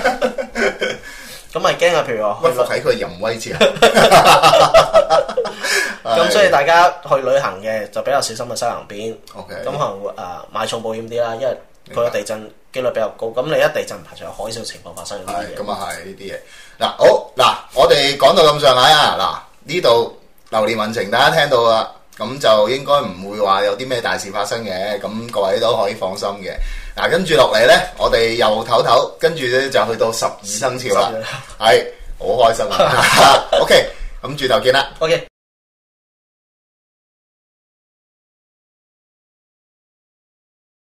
咁咪驚啊！譬如話屈服喺佢淫威之下， 咁所以大家去旅行嘅就比較小心去西南邊。 OK， 咁可能會誒買重保險啲啦，因為佢個地震機率比較高。咁你一地震唔排除有海嘯情況發生呢啲嘢。 咁啊係呢啲嘢。嗱好嗱，我哋講到咁上下啊，嗱呢度流年運程大家聽到啦。咁就應該唔會話有啲咩大事發生嘅，咁各位都可以放心嘅。嗱，跟住落嚟咧，我哋又唞唞，跟住咧就去到十二生肖啦，係好開心啊！OK，咁轉頭見啦。 OK。